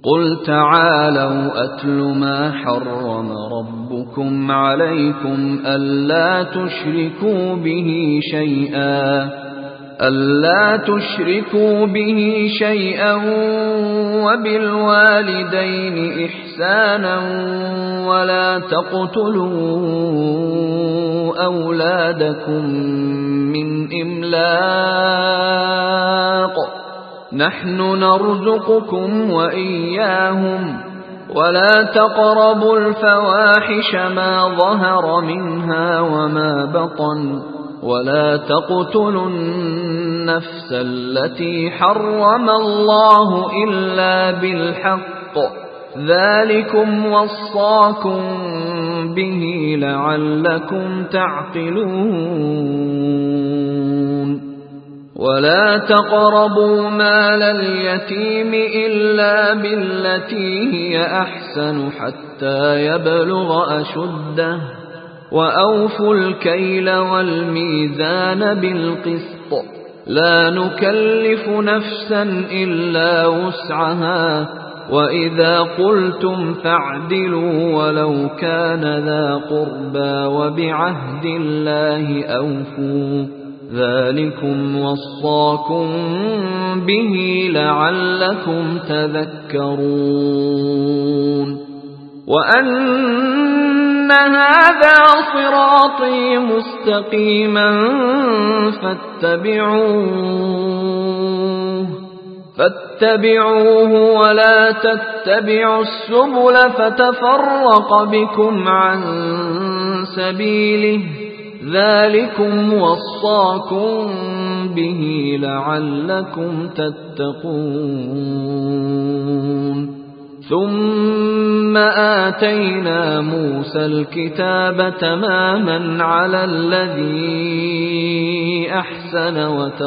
قل تعالوا أتل ما حرم ربكم عليكم ألا تشركوا به شيئا وبالوالدين إحسانا ولا تقتلوا أولادكم من إملاق نحن نرزقكم وإياهم ولا تقربوا الفواحش ما ظهر منها وما بطن ولا تقتلوا النفس التي حرم الله إلا بالحق ذلكم وصاكم به لعلكم تعقلون ولا تقربوا مال اليتيم إلا بالتي هي أحسن حتى يبلغ أشده وأوفوا الكيل والميزان بالقسط لا نكلف نفسا إلا وسعها وإذا قلتم فاعدلوا ولو كان ذا قربى وبعهد الله أوفوا ذلكم وصاكم به لعلكم تذكرون وأن هذا صراطي مستقيما فاتبعوه ولا تتبعوا السبل فتفرق بكم عن سبيله ذلكم وصاكم به لعلكم تتقون ثم آتينا موسى الكتاب تماما على الذي أحسن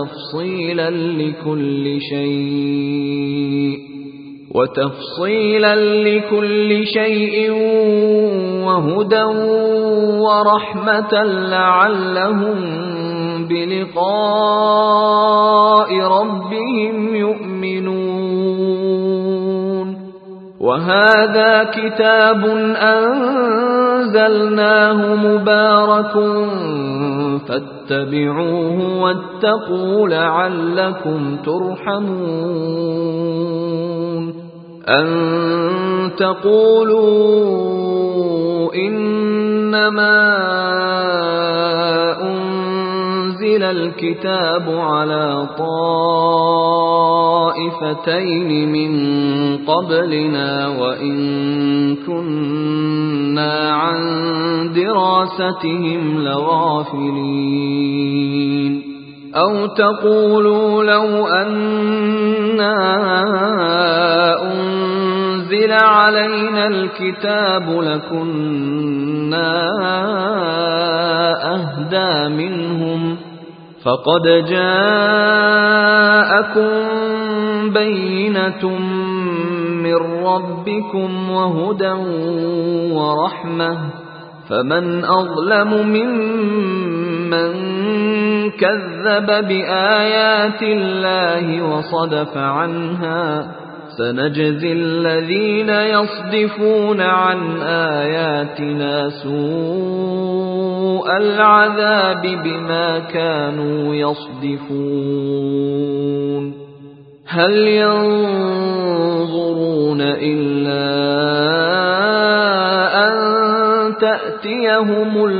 وتفصيلا لكل شيء وهدى ورحمة لعلهم بلقاء ربهم يؤمنون وهذا كتاب أنزلناه مبارك فاتبعوه واتقوا لعلكم ترحمون أن تقولوا إنما أنزل الكتاب على طائفتين من قبلنا وإن كنا عن دراستهم لغافلين أو تقولوا لو أنا أنزل علينا الكتاب لكنا أهدى منهم فقد جاءكم بينة من ربكم وهدى ورحمة فمن أظلم ممن كذب بآيات الله وصدف عنها سنجزي الذين يصدفون عن آياتنا سوء العذاب بما كانوا يصدفون هل ينظرون إلا أن تأتيهم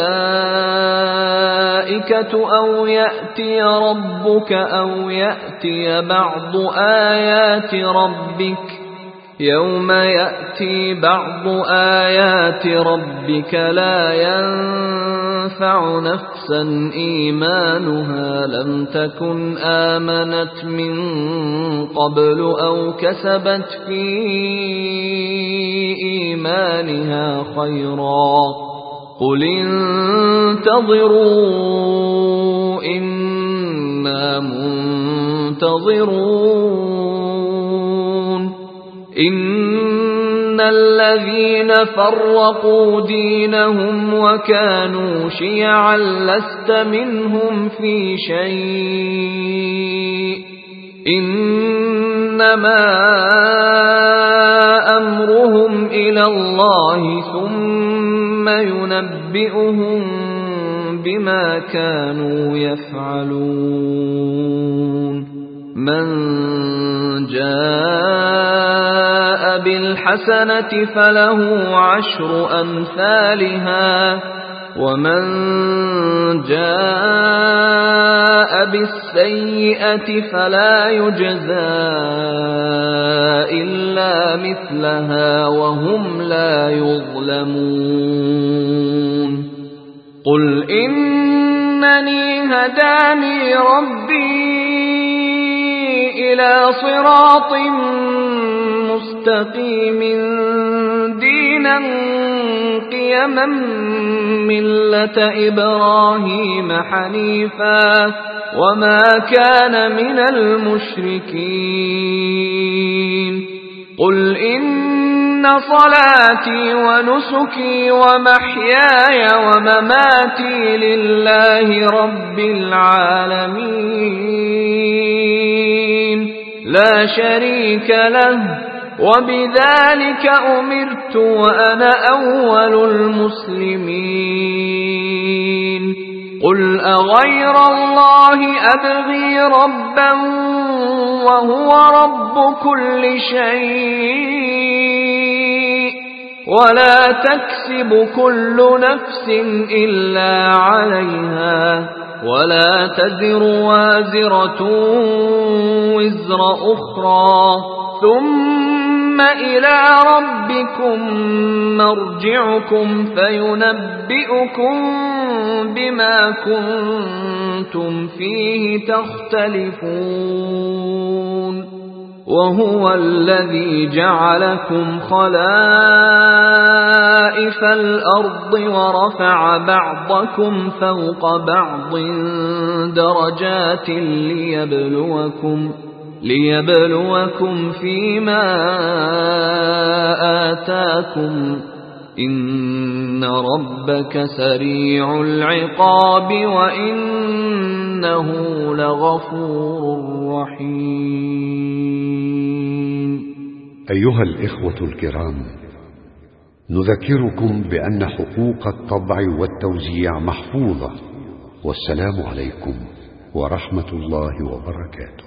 الملائكة أو يأتي ربك أو يأتي بعض آيات ربك يوم يأتي بعض آيات ربك لا ينفع نفسا إيمانها لم تكن آمنت من قبل أو كسبت في إيمانها خيرا قل انتظروا إنا منتظرون إن الذين فرقوا دينهم وكانوا شيعا لست منهم في شيء إنما ثم ينبئهم بما كانوا يفعلون من جاء بالحسنة فله 10 أمثالها ومن جاء بالسيئة فلا يجزى إلا مثلها وهم لا يظلمون قل إنني هداني ربي إلى صراط مستقيم دينا قيما ملة إبراهيم حنيفا وما كان من المشركين قل إن صلاتي ونسكي ومحياي ومماتي لله رب العالمين لا شريك له وبذلك أمرت وأنا أول المسلمين قل أغير الله أبغي ربا وهو رب كل شيء ولا تكسب كل نفس إلا عليها ولا تزر وازرة وزر أخرى ثم إلى ربكم مرجعكم فينبئكم بما كنتم فيه تختلفون وهو الذي جعلكم خلائف الأرض ورفع بعضكم فوق بعض درجات ليبلوكم فيما آتاكم إن ربك سريع العقاب وإنه لغفور رحيم. أيها الإخوة الكرام، نذكركم بأن حقوق الطبع والتوزيع محفوظة. والسلام عليكم ورحمة الله وبركاته.